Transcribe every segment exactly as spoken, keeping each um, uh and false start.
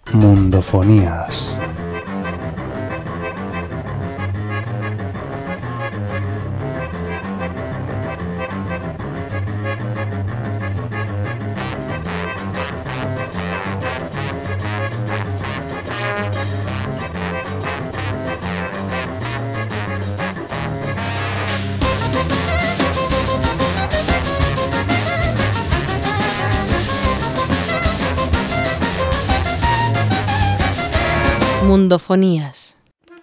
Mundofonías. Mundofonías.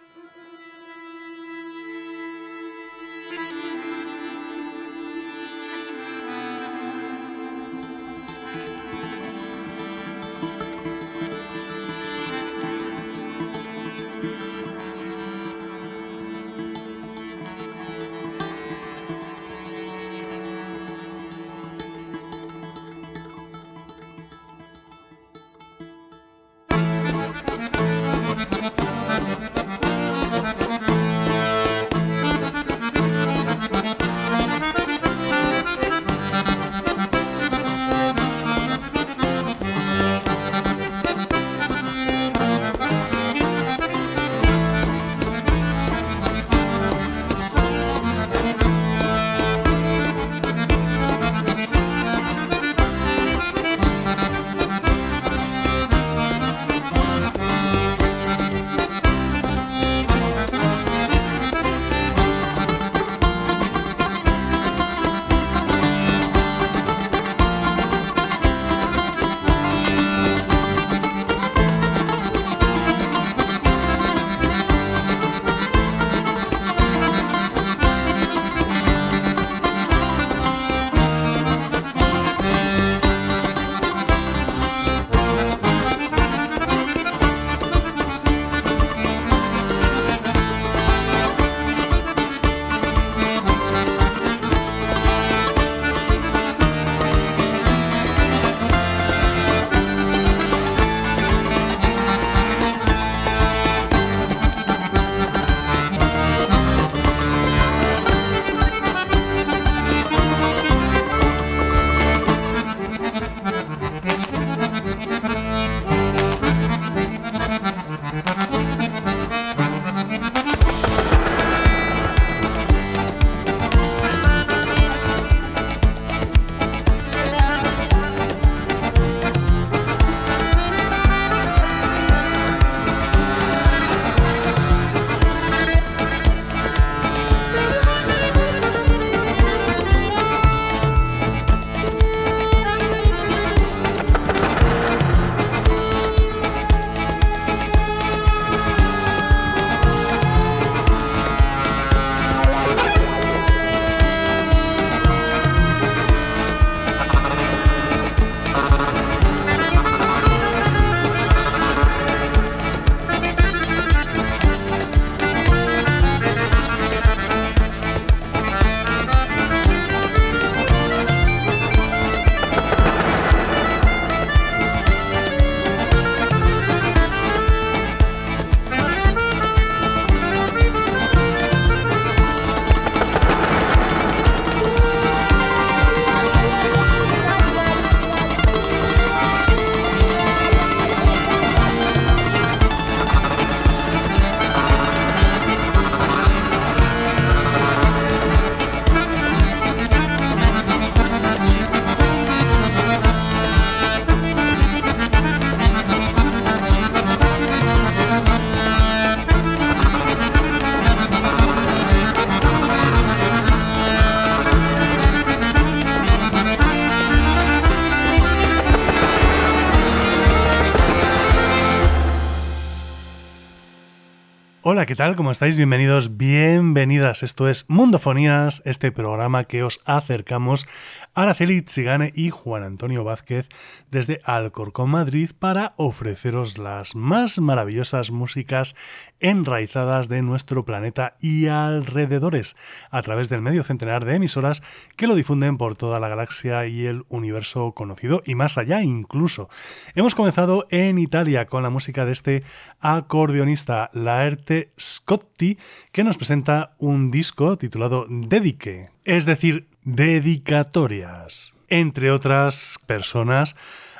Hola, ¿qué tal? ¿Cómo estáis? Bienvenidos, bienvenidas. Esto es Mundofonías, este programa que os acercamos a Araceli Tsigane y Juan Antonio Vázquez desde Alcorcón, Madrid, para ofreceros las más maravillosas músicas enraizadas de nuestro planeta y alrededores, a través del medio centenar de emisoras que lo difunden por toda la galaxia y el universo conocido, y más allá incluso. Hemos comenzado en Italia con la música de este acordeonista, Laerte Scotti, que nos presenta un disco titulado Dediche, es decir, dedicatorias. Entre otras personas,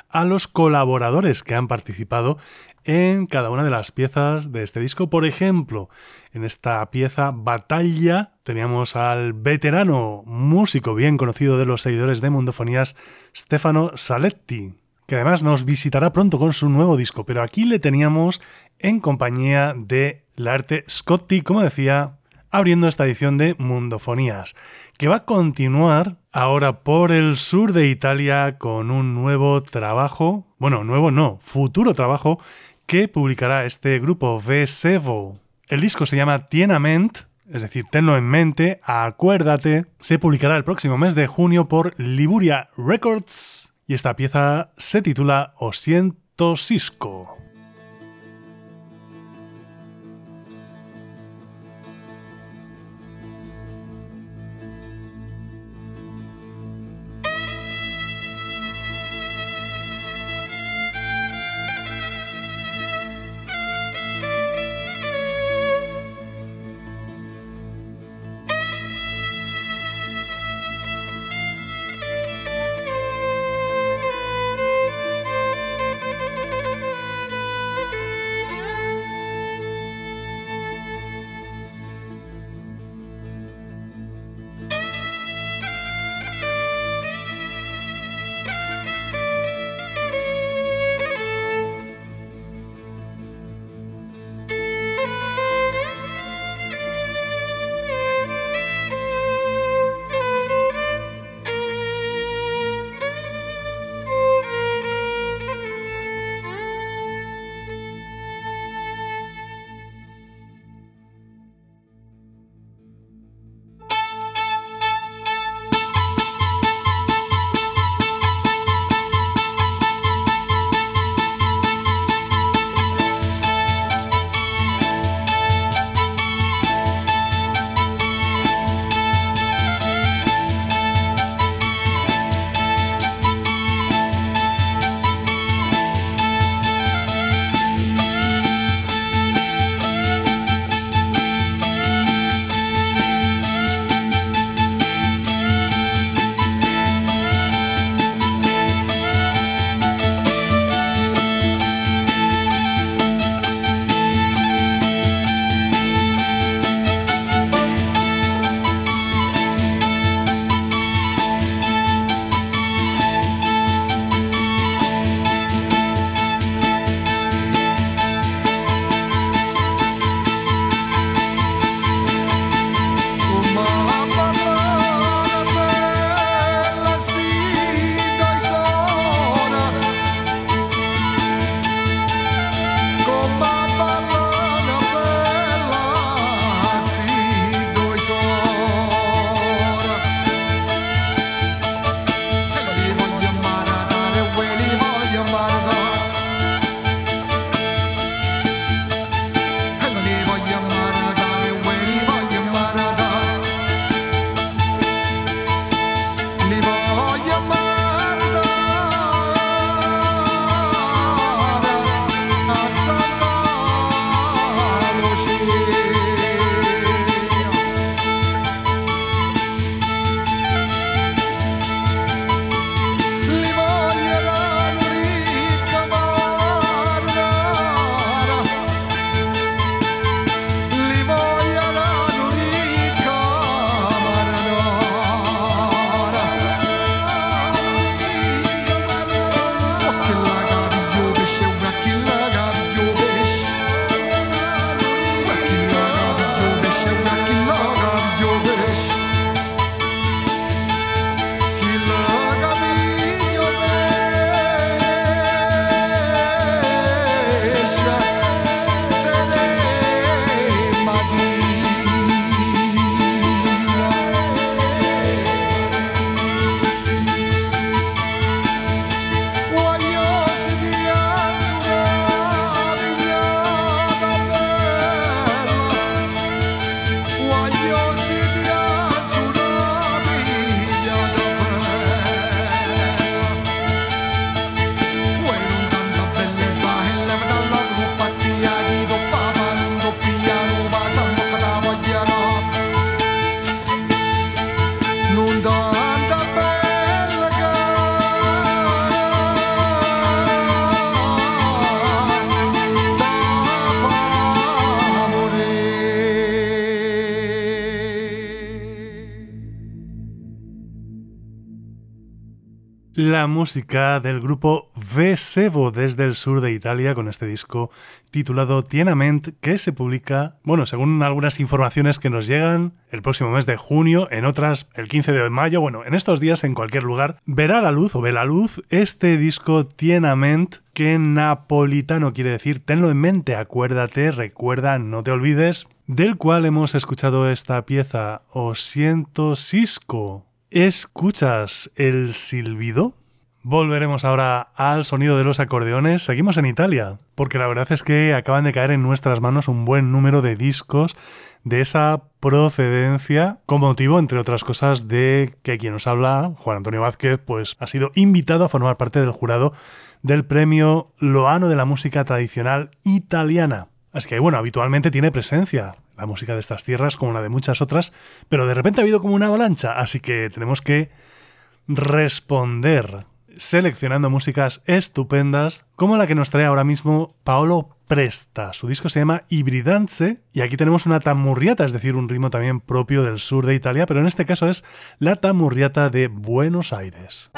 a los colaboradores que han participado en cada una de las piezas de este disco. Por ejemplo, en esta pieza Batalla teníamos al veterano músico bien conocido de los seguidores de Mundofonías, Stefano Saletti, que además nos visitará pronto con su nuevo disco, pero aquí le teníamos en compañía de L'Arte Scotti, como decía, abriendo esta edición de Mundofonías, que va a continuar ahora por el sur de Italia con un nuevo trabajo, bueno, nuevo no, futuro trabajo, que publicará este grupo Vesevo. El disco se llama Tien a ment, es decir, tenlo en mente, acuérdate. Se publicará el próximo mes de junio por Liburia Records y esta pieza se titula O siento Cisco. La música del grupo Vesevo desde el sur de Italia con este disco titulado Tienament, que se publica, bueno, según algunas informaciones que nos llegan, el próximo mes de junio, en otras el quince de mayo, bueno, en estos días en cualquier lugar verá la luz o ve la luz este disco Tienament, que en napolitano quiere decir tenlo en mente, acuérdate, recuerda, no te olvides, del cual hemos escuchado esta pieza, O siento Cisco. ¿Escuchas el silbido? Volveremos ahora al sonido de los acordeones. Seguimos en Italia, porque la verdad es que acaban de caer en nuestras manos un buen número de discos de esa procedencia, con motivo, entre otras cosas, de que quien nos habla, Juan Antonio Vázquez, pues ha sido invitado a formar parte del jurado del premio Loano de la música tradicional italiana. Así que, bueno, habitualmente tiene presencia la música de estas tierras como la de muchas otras, pero de repente ha habido como una avalancha, así que tenemos que responder seleccionando músicas estupendas como la que nos trae ahora mismo Paolo Presta. Su disco se llama Ibridanze y aquí tenemos una tamurriata, es decir, un ritmo también propio del sur de Italia, pero en este caso es la tamurriata de Buenos Aires.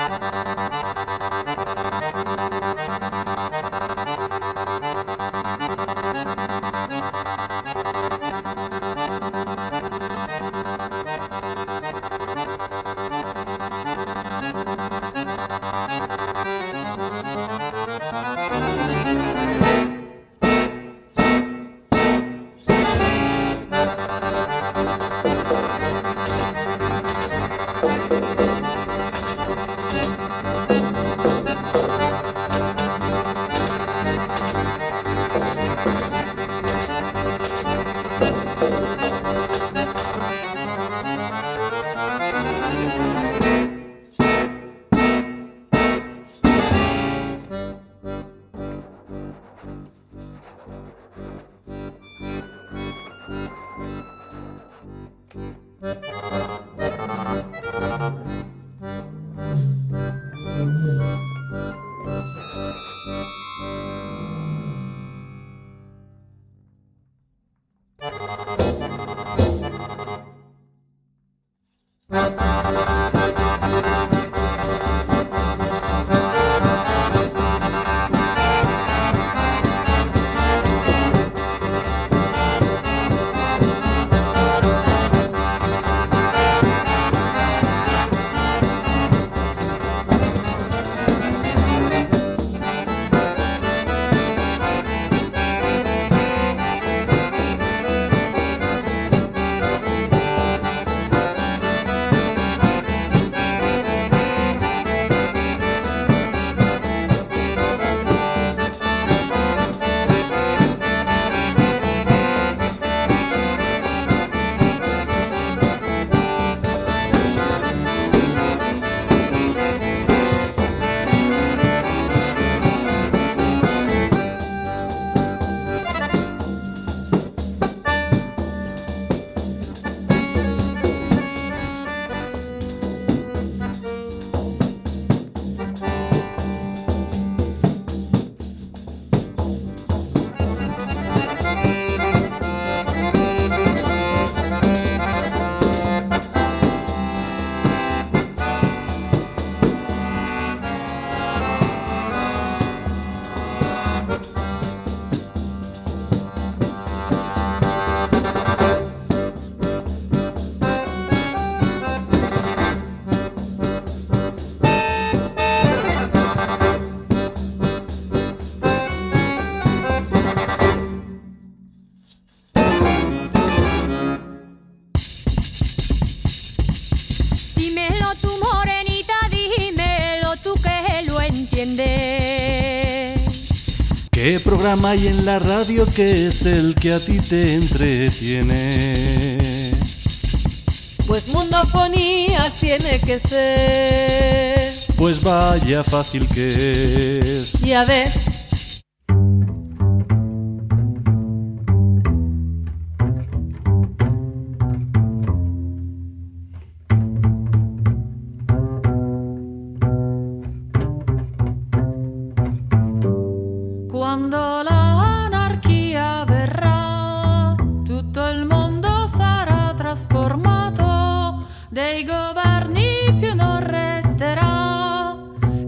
¿Qué programa hay en la radio que es el que a ti te entretiene? Pues Mundofonías tiene que ser. Pues vaya fácil que es. Ya ves. Quando l'anarchia verrà, tutto il mondo sarà trasformato, dei governi più non resterà,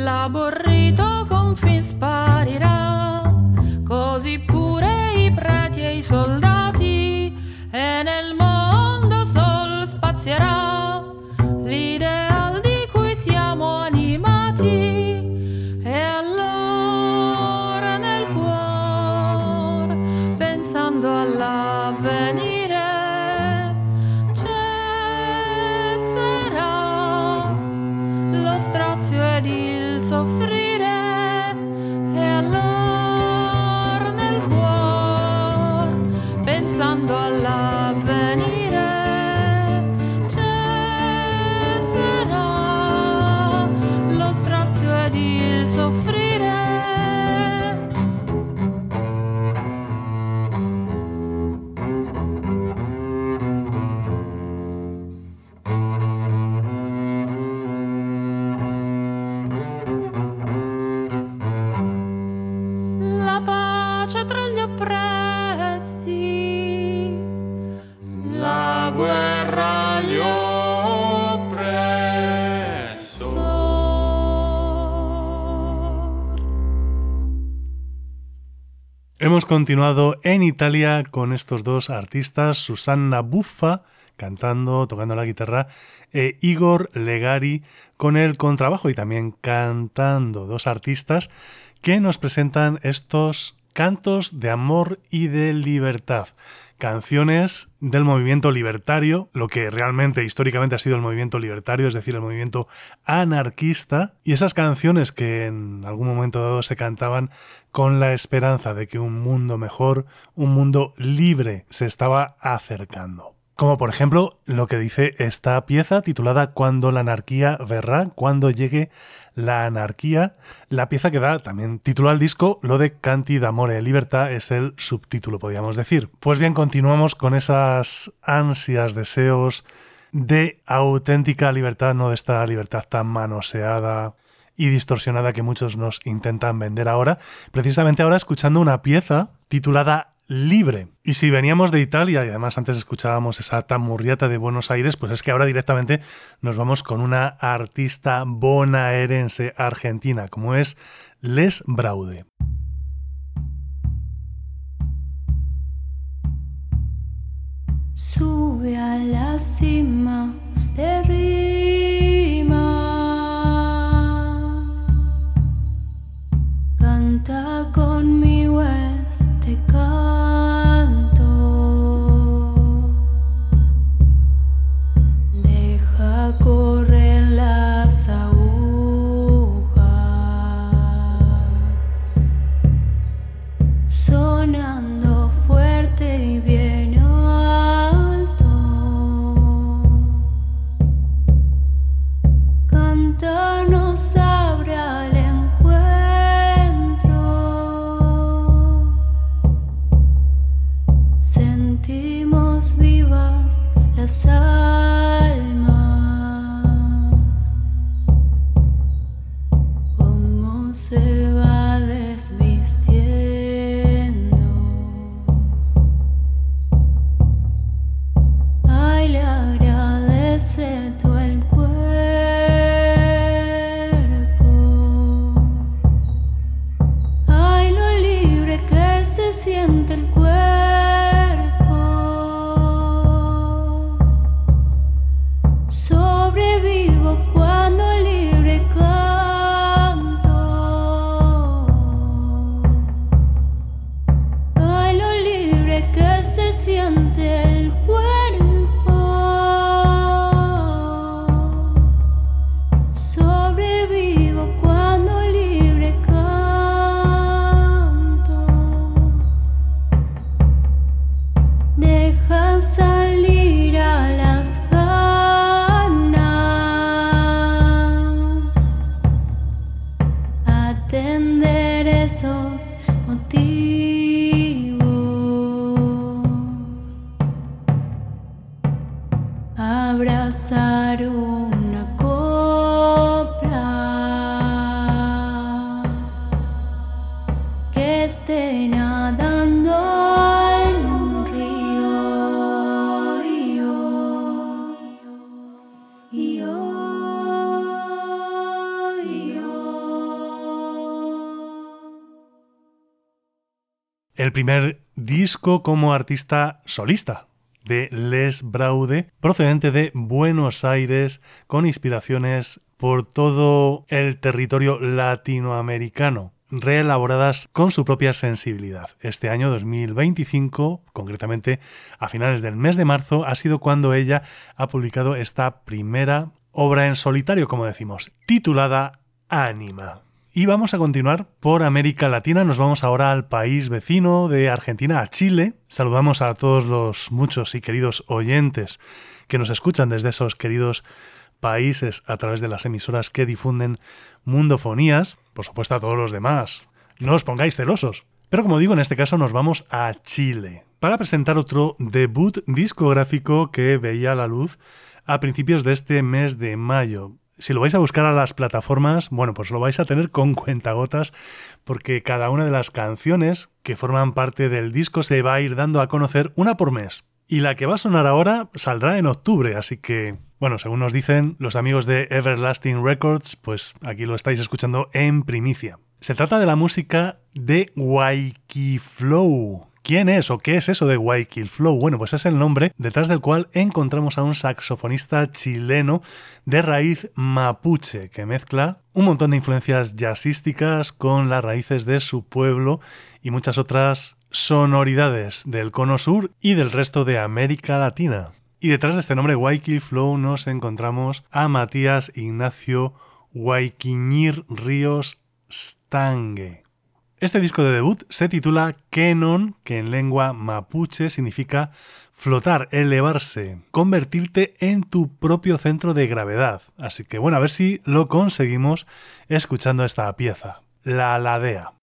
l'aborrito confin sparirà, così pure i preti e i soldati, e nel mondo sol spazierà l'ideal di cui siamo animati. E allora nel cuore, pensando all'avvenire, cesserà lo strazio ed il soffrire. E allora nel cuore, pensando all'avvenire, cesserà lo strazio ed il soffrire. La pace tra gli oppressi, la guerra agli oppressori. Hemos continuado en Italia con estos dos artistas, Susanna Buffa cantando, tocando la guitarra, e Igor Legari con el contrabajo y también cantando, dos artistas que nos presentan estos cantos de amor y de libertad. Canciones del movimiento libertario, lo que realmente históricamente ha sido el movimiento libertario, es decir, el movimiento anarquista, y esas canciones que en algún momento dado se cantaban con la esperanza de que un mundo mejor, un mundo libre, se estaba acercando. Como por ejemplo lo que dice esta pieza titulada Cuando la anarquía verrà, cuando llegue la anarquía. La pieza que da también título al disco, lo de Canti d'amore e libertà, es el subtítulo, podríamos decir. Pues bien, continuamos con esas ansias, deseos de auténtica libertad, no de esta libertad tan manoseada y distorsionada que muchos nos intentan vender ahora. Precisamente ahora escuchando una pieza titulada Libre. Y si veníamos de Italia y además antes escuchábamos esa tamurriata de Buenos Aires, pues es que ahora directamente nos vamos con una artista bonaerense argentina, como es Les Braude. Sube a la cima de rimas, canta conmigo este canto, deja correr las agujas, sonando fuerte y bien alto, canta nos abre al encuentro, sentimos vivas las almas, cómo se va desvistiendo. Ay, le agradece todo el cuerpo. Ay, lo libre que se siente el cuerpo. Sobrevivo cuando libre canto. Ay, lo libre que se siente el cuerpo. Sobrevivo cuando libre canto. Deja salir a las ganas, atender esos motivos, abrazar una copla que esté nadando en un río. Y yo, y yo, y yo. el primer disco como artista solista de Les Braude, procedente de Buenos Aires, con inspiraciones por todo el territorio latinoamericano, reelaboradas con su propia sensibilidad. Este año dos mil veinticinco, concretamente a finales del mes de marzo, ha sido cuando ella ha publicado esta primera obra en solitario, como decimos, titulada Ánima. Y vamos a continuar por América Latina. Nos vamos ahora al país vecino de Argentina, a Chile. Saludamos a todos los muchos y queridos oyentes que nos escuchan desde esos queridos países a través de las emisoras que difunden Mundofonías. Por supuesto a todos los demás. No os pongáis celosos. Pero como digo, en este caso nos vamos a Chile para presentar otro debut discográfico que veía la luz a principios de este mes de mayo. Si lo vais a buscar a las plataformas, bueno, pues lo vais a tener con cuentagotas porque cada una de las canciones que forman parte del disco se va a ir dando a conocer una por mes. Y la que va a sonar ahora saldrá en octubre, así que, bueno, según nos dicen los amigos de Everlasting Records, pues aquí lo estáis escuchando en primicia. Se trata de la música de Wyclef Flow. ¿Quién es o qué es eso de Wyclef Flow? Bueno, pues es el nombre detrás del cual encontramos a un saxofonista chileno de raíz mapuche que mezcla un montón de influencias jazzísticas con las raíces de su pueblo y muchas otras sonoridades del Cono Sur y del resto de América Latina. Y detrás de este nombre Wyclef Flow nos encontramos a Matías Ignacio Guayquiñir Ríos Stange. Este disco de debut se titula Kenon, que en lengua mapuche significa flotar, elevarse, convertirte en tu propio centro de gravedad. Así que bueno, a ver si lo conseguimos escuchando esta pieza, La Aladea.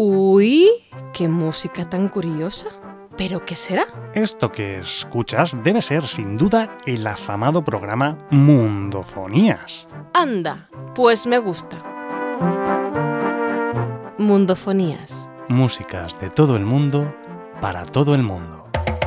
Uy, qué música tan curiosa. ¿Pero qué será? Esto que escuchas debe ser, sin duda, el afamado programa Mundofonías. Anda, pues me gusta. Mundofonías. Músicas de todo el mundo, para todo el mundo.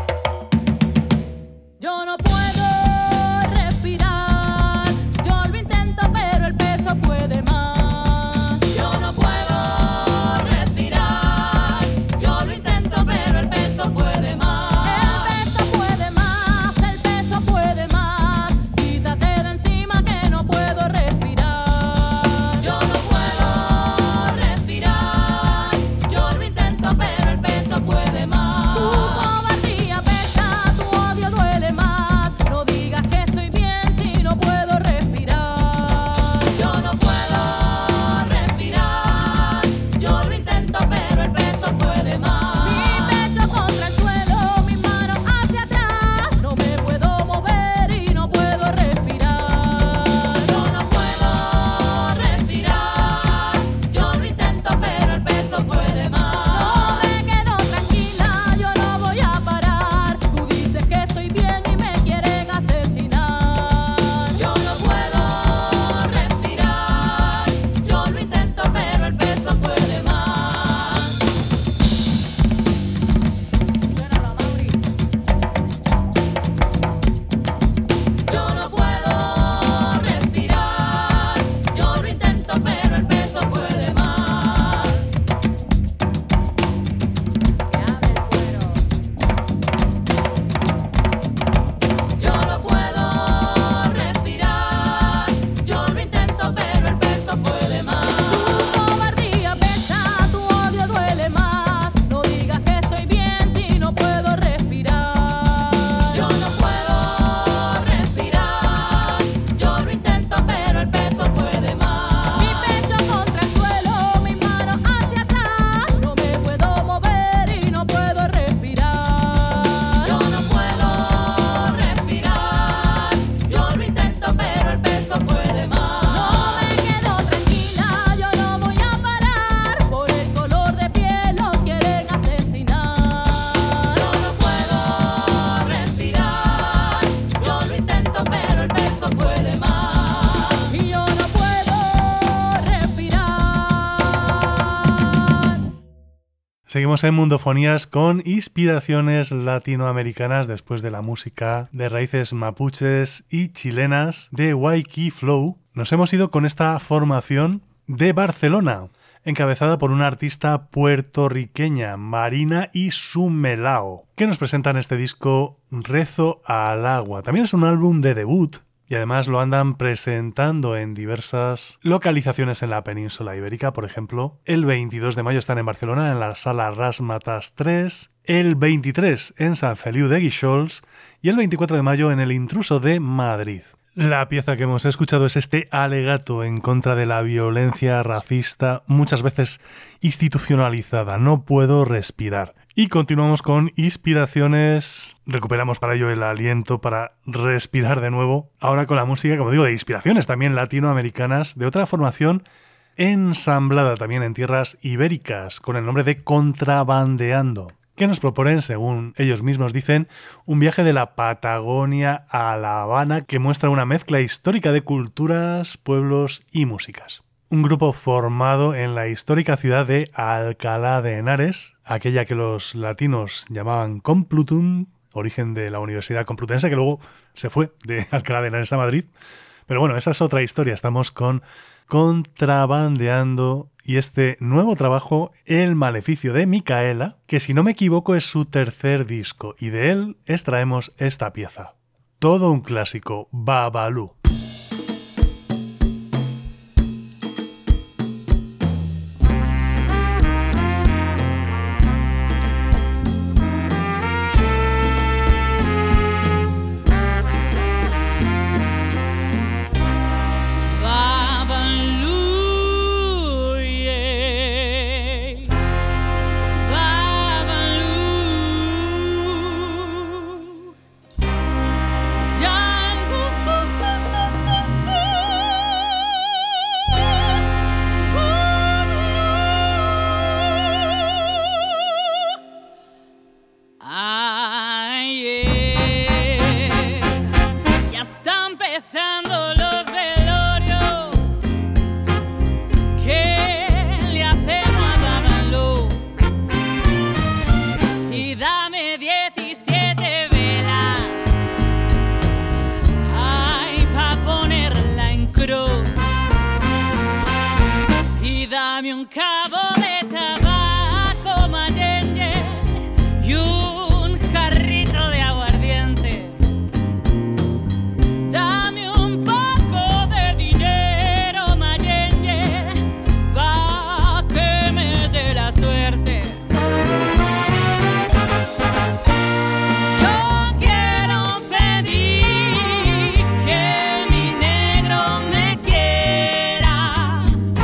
Yo no puedo respirar, yo lo intento pero el peso puede más. Yo no puedo respirar, yo lo intento pero el peso puede más. El peso puede más, el peso puede más. Quítate de encima que no puedo respirar. Yo no puedo respirar, yo lo intento pero el peso puede más. Tu cobardía pesa, tu odio duele más. No digas que estoy bien si no puedo respirar. Yo no puedo respirar, yo lo intento pero el peso puede más. Mi pecho contra el suelo, mis manos hacia atrás. No me puedo mover y no puedo respirar. Yo no puedo respirar, yo lo intento pero el peso puede más. No me quedo tranquila, yo no voy a parar. Tú dices que estoy bien y me quieren asesinar. Yo no puedo respirar, yo lo intento pero el peso puede más. Yo no puedo respirar, yo lo intento pero el peso puede más. Yo no puedo respirar, yo lo intento pero el peso puede más. Tu cobardía pesa, tu odio duele más. No digas que estoy bien si no puedo respirar. Yo no puedo respirar, yo lo intento pero el peso puede más. Mi pecho contra el suelo, mis manos hacia atrás. No me puedo mover y no puedo respirar. Yo no puedo respirar, yo lo intento pero el peso puede más. No me quedo tranquila, yo no voy a parar. Por el color de piel lo quieren asesinar. Yo no puedo respirar, yo lo intento pero el peso puede más. Y yo no puedo respirar. Seguimos en Mundofonías con inspiraciones latinoamericanas después de la música de raíces mapuches y chilenas de Waiki Flow. Nos hemos ido con esta formación de Barcelona, encabezada por una artista puertorriqueña, Marina y su Melao, que nos presentan este disco Rezo al Agua. También es un álbum de debut y además lo andan presentando en diversas localizaciones en la península ibérica. Por ejemplo, el veintidós de mayo están en Barcelona en la Sala Razzmatazz tres, el veintitrés en Sant Feliu de Guíxols y el veinticuatro de mayo en el Intruso de Madrid. La pieza que hemos escuchado es este alegato en contra de la violencia racista, muchas veces institucionalizada. No puedo respirar. Y continuamos con inspiraciones, recuperamos para ello el aliento para respirar de nuevo, ahora con la música, como digo, de inspiraciones también latinoamericanas, de otra formación ensamblada también en tierras ibéricas, con el nombre de Contrabandeando, que nos proponen, según ellos mismos dicen, un viaje de la Patagonia a La Habana que muestra una mezcla histórica de culturas, pueblos y músicas. Un grupo formado en la histórica ciudad de Alcalá de Henares, aquella que los latinos llamaban Complutum, origen de la Universidad Complutense, que luego se fue de Alcalá de Henares a Madrid. Pero bueno, esa es otra historia. Estamos con Contrabandeando y este nuevo trabajo, El Maleficio de Micaela, que si no me equivoco es su tercer disco, y de él extraemos esta pieza. Todo un clásico, Babalú. Jangan Dame un cabo de tabaco mayenye y un jarrito de aguardiente. Dame un poco de dinero mayenye pa' que me dé la suerte. Yo quiero pedir que mi negro me quiera,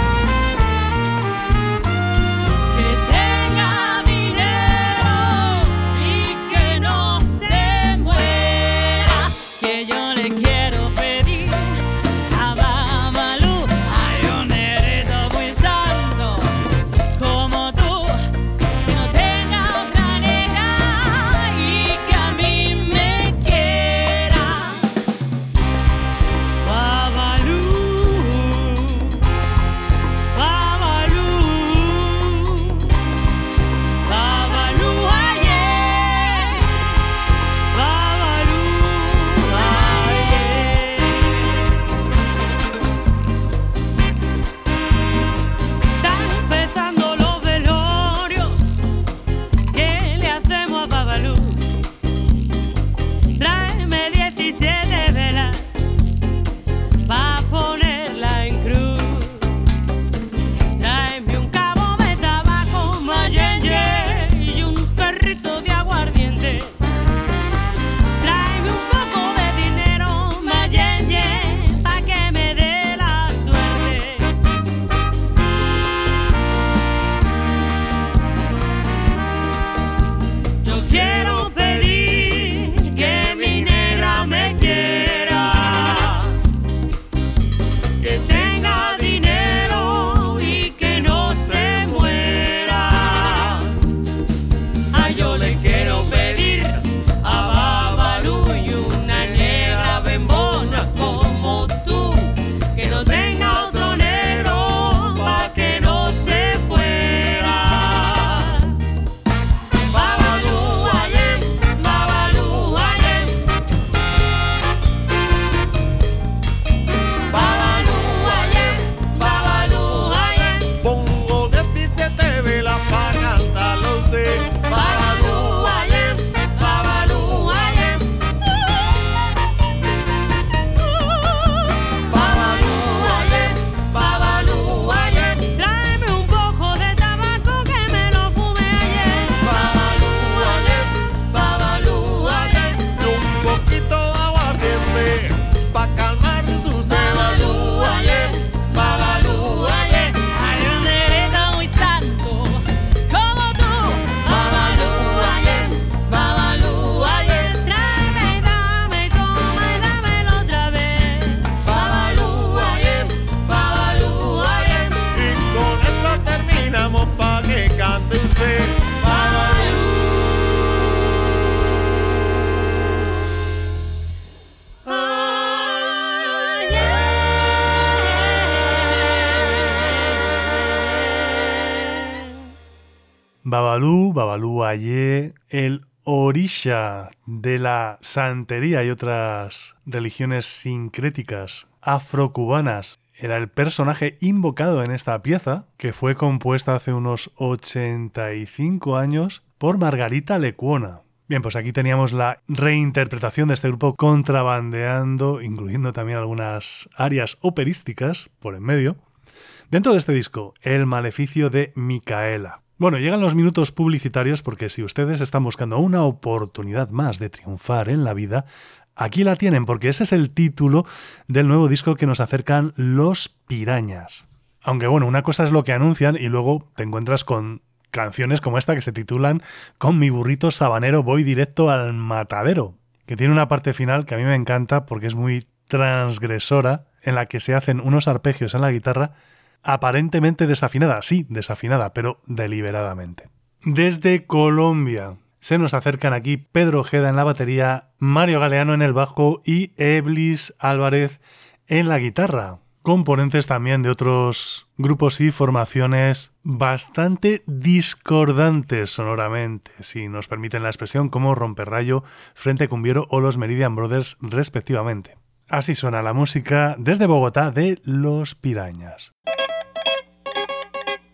que tenga dinero y que no se muera. Que yo le quiero pedir a Babalú, ay, un negrito muy santo como tú, que no tenga otra negra y que a mí me quiera. Babalú, Babalú, Babalú, ayer, Babalú, ayer. Están empezando los velorios, ¿qué le hacemos a Babalú? Tráeme diecisiete velas pa' ponerla en cruz. Tráeme un cabo de tabaco mayenye y un jarrito de aguardiente. Tráeme un poco de dinero mayenye pa' que me dé la suerte. Yo quiero pedir que mi negra me quiera, que tenga dinero y que no se muera. Ay, yo le quiero pedir a Babalú y una negra bembona como tú, que no tenga otro negro pa' que no se fuera. Babalú, ayer, Babalú, ayer, Babalú, ayer, Babalú, ayer, Pongo diecisiete velas para cantarlo a usted. Babalú, ayer, Babalú, ayer, Babalú, ayer, Babalú, ayer, tráeme un poco de tabaco que me lo fume ayer. Babalú, ayer, Babalú, ayer, y un poquito de aguardiente pa' calmar su sed. Babalú, ayer, Babalú, ayer, hay un negrito muy santo como tú. Babalú, ayer, Babalú, ayer, tráeme y dame y toma y dámelo otra vez. Babalú, ayer, Babalú, ayer, Y con esto terminamos pa' que cante usted. Babalú, Babalú Ayé, el orisha de la santería y otras religiones sincréticas afrocubanas. Era el personaje invocado en esta pieza, que fue compuesta hace unos ochenta y cinco años por Margarita Lecuona. Bien, pues aquí teníamos la reinterpretación de este grupo contrabandeando, incluyendo también algunas arias operísticas por en medio, dentro de este disco, El maleficio de Micaela. Bueno, llegan los minutos publicitarios porque si ustedes están buscando una oportunidad más de triunfar en la vida, aquí la tienen porque ese es el título del nuevo disco que nos acercan Los Pirañas. Aunque bueno, una cosa es lo que anuncian y luego te encuentras con canciones como esta que se titulan Con mi burrito sabanero voy directo al matadero, que tiene una parte final que a mí me encanta porque es muy transgresora, en la que se hacen unos arpegios en la guitarra aparentemente desafinada, sí, desafinada, pero deliberadamente. Desde Colombia se nos acercan aquí Pedro Ojeda en la batería, Mario Galeano en el bajo y Eblis Álvarez en la guitarra. Componentes también de otros grupos y formaciones bastante discordantes sonoramente, si nos permiten la expresión, como Romperrayo, Frente Cumbiero o los Meridian Brothers respectivamente. Así suena la música desde Bogotá de Los Pirañas.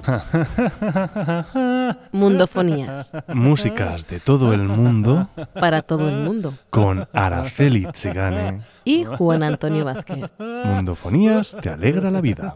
Mundofonías. Músicas de todo el mundo Para todo el mundo. con Araceli Tsigane. Y Juan Antonio Vázquez. Mundofonías te alegra la vida.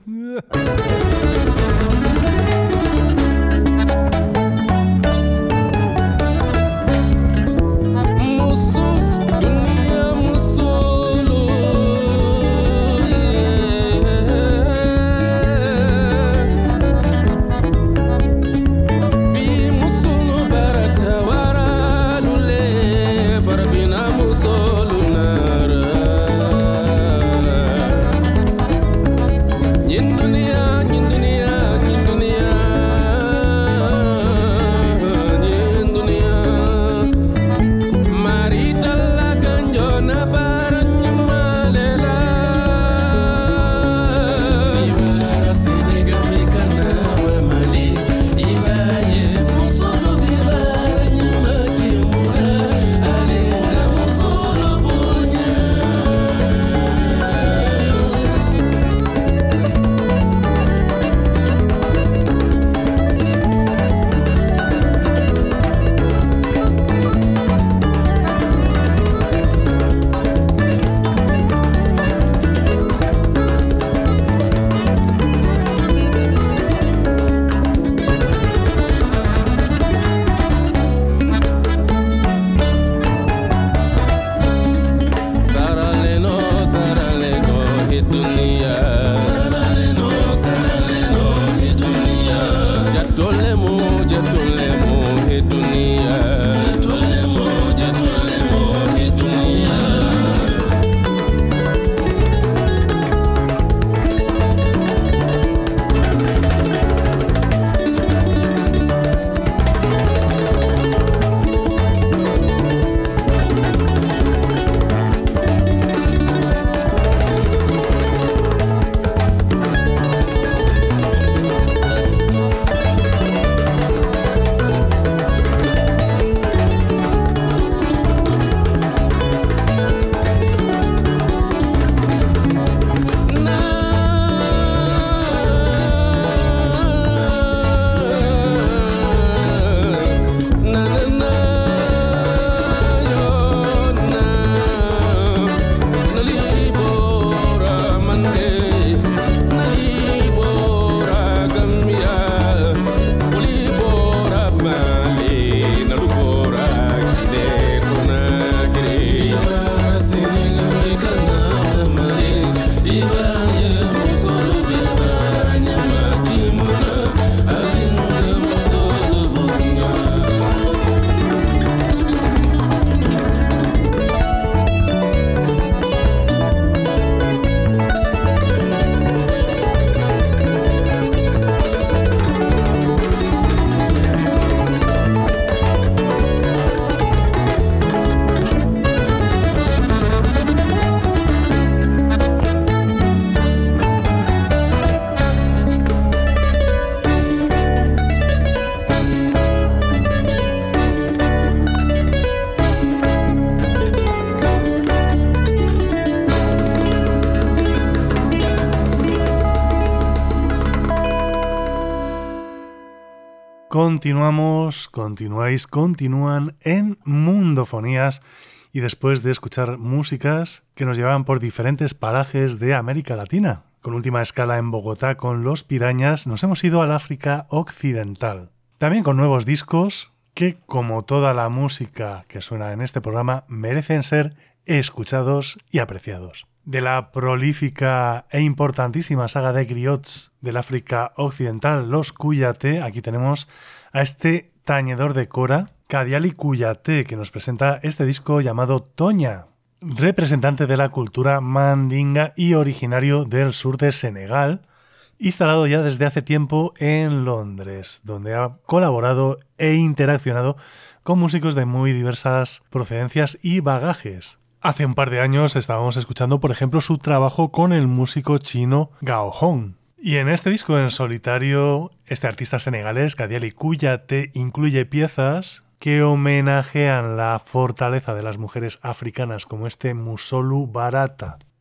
Continuamos, continuáis, continúan en Mundofonías y después de escuchar músicas que nos llevaban por diferentes parajes de América Latina, con última escala en Bogotá con Los Pirañas, nos hemos ido al África Occidental. También con nuevos discos que, como toda la música que suena en este programa, merecen ser escuchados y apreciados. De la prolífica e importantísima saga de griots del África Occidental, los Kouyaté, aquí tenemos a este tañedor de cora, Kadiali Kouyaté, que nos presenta este disco llamado Toña, representante de la cultura mandinga y originario del sur de Senegal, instalado ya desde hace tiempo en Londres, donde ha colaborado e interaccionado con músicos de muy diversas procedencias y bagajes. Hace un par de años estábamos escuchando, por ejemplo, su trabajo con el músico chino Gao Hong. Y en este disco en solitario, este artista senegalés, Kadiali Kouyaté, incluye piezas que homenajean la fortaleza de las mujeres africanas, como este Musolu Barata.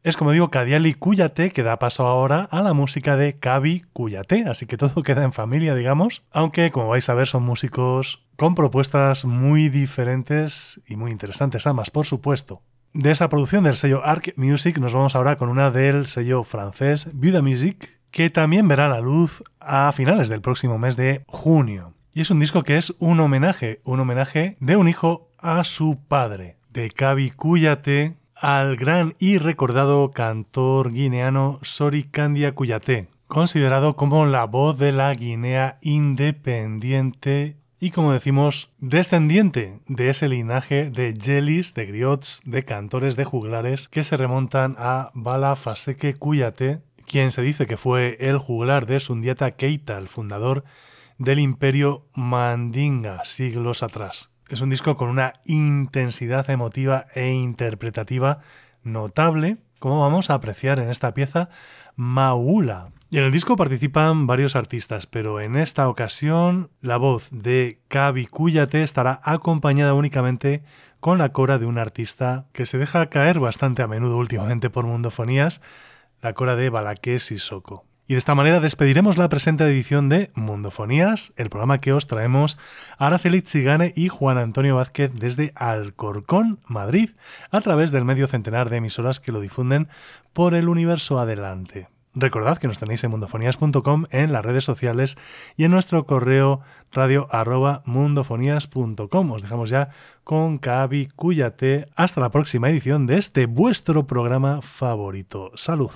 es, como digo, Kadiali Kuyate, que da paso ahora a la música de Kabi Kuyate, así que todo queda en familia, digamos, aunque, como vais a ver, son músicos con propuestas muy diferentes y muy interesantes ambas, por supuesto. De esa producción del sello Arc Music nos vamos ahora con una del sello francés Buda Music, que también verá la luz a finales del próximo mes de junio. Y es un disco que es un homenaje, un homenaje de un hijo a su padre, de Kabi Kuyate al gran y recordado cantor guineano Sori Kandia Kuyate, considerado como la voz de la Guinea independiente y, como decimos, descendiente de ese linaje de jelis, de griots, de cantores, de juglares que se remontan a Bala Faseke Kuyate, quien se dice que fue el juglar de Sundiata Keita, el fundador del imperio Mandinga, siglos atrás. Es un disco con una intensidad emotiva e interpretativa notable, como vamos a apreciar en esta pieza Maula. Y en el disco participan varios artistas, pero en esta ocasión la voz de Kabi Kuyate estará acompañada únicamente con la cora de un artista que se deja caer bastante a menudo últimamente por Mundofonías, la cora de Balaké Sissoko. Y de esta manera despediremos la presente edición de Mundofonías, el programa que os traemos Araceli Tsigane y Juan Antonio Vázquez desde Alcorcón, Madrid, a través del medio centenar de emisoras que lo difunden por el universo adelante. Recordad que nos tenéis en mundofonías punto com, en las redes sociales y en nuestro correo radio arroba mundofonías punto com. Os dejamos ya con Kabi Kuyate. Hasta la próxima edición de este vuestro programa favorito. ¡Salud!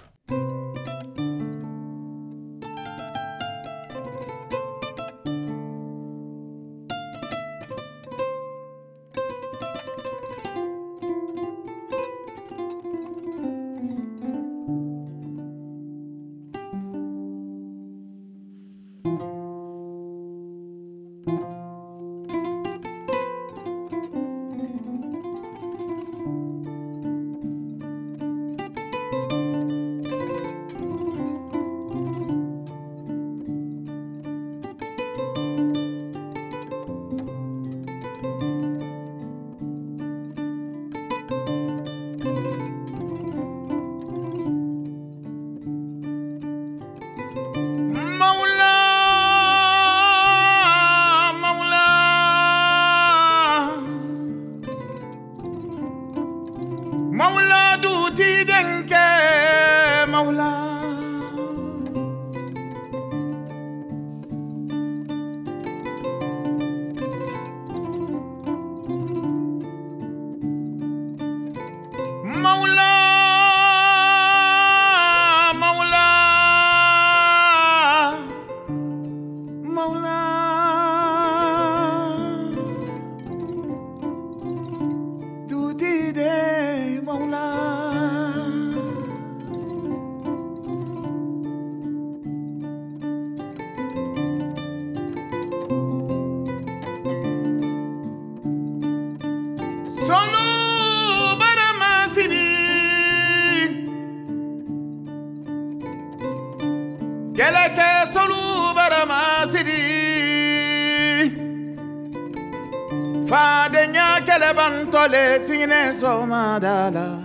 Tole singine so madala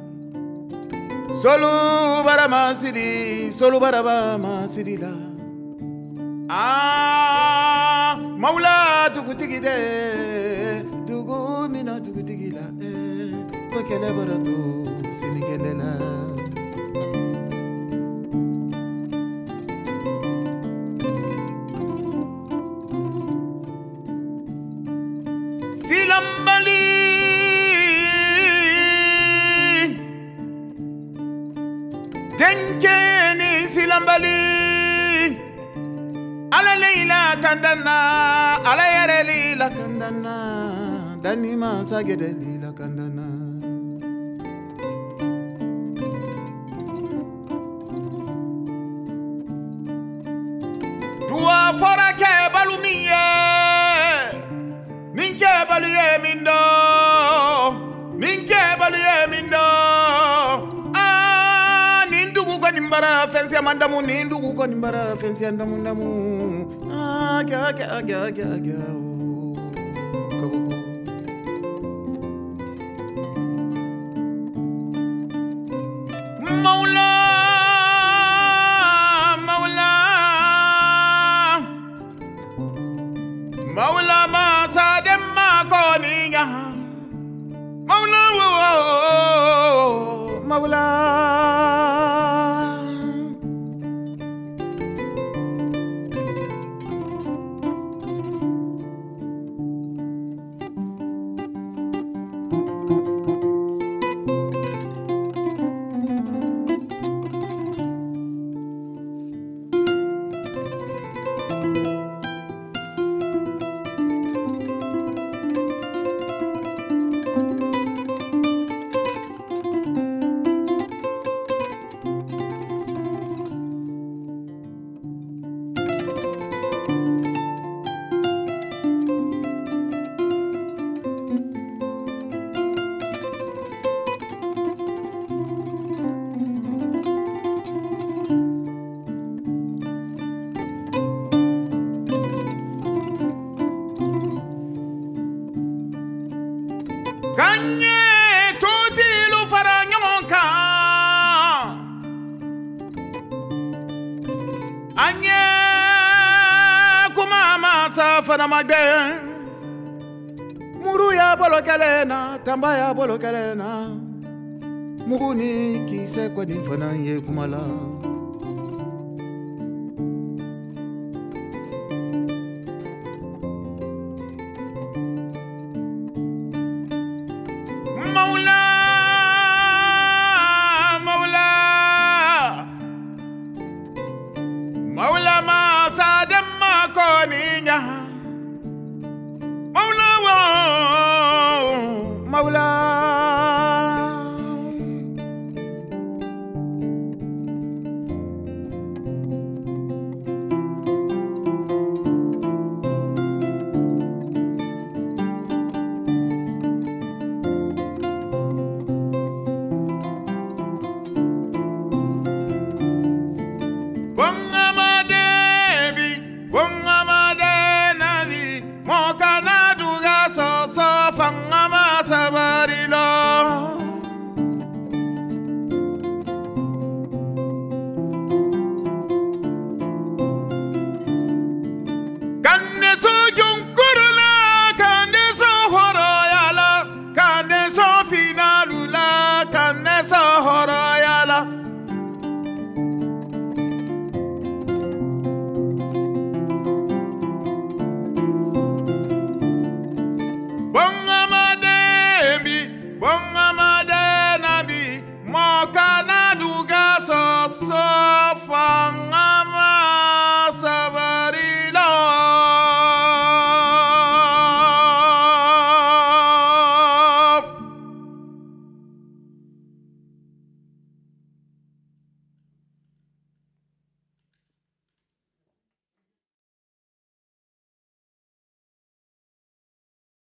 solu barama sidi solu barama sidi la ah maula tukutigide dugu mina tukutigila eh ko kele barato sinigele la silambali Denkeni silambali ala leila kandana ala yare lila kandana dani ma sagede lila kandana Dua fora ke balumiye ninke baluye mindo ninke baluye mindo Nimbara fensi amandamu nindugu ko nimbara fensi andamu ndamu ah kya kya kya kya kya kaboko Maula, Maula, Maula masa demma koniya. Maula, Maula. Kanye tuti lu fara ɲɔgɔn kan an ye kuma masa fana ma gɛn muru y'a bolo kɛlɛ na tanba y'a bolo kɛlɛ na mugu ni kisɛ kɔni fana ye kuma la Maula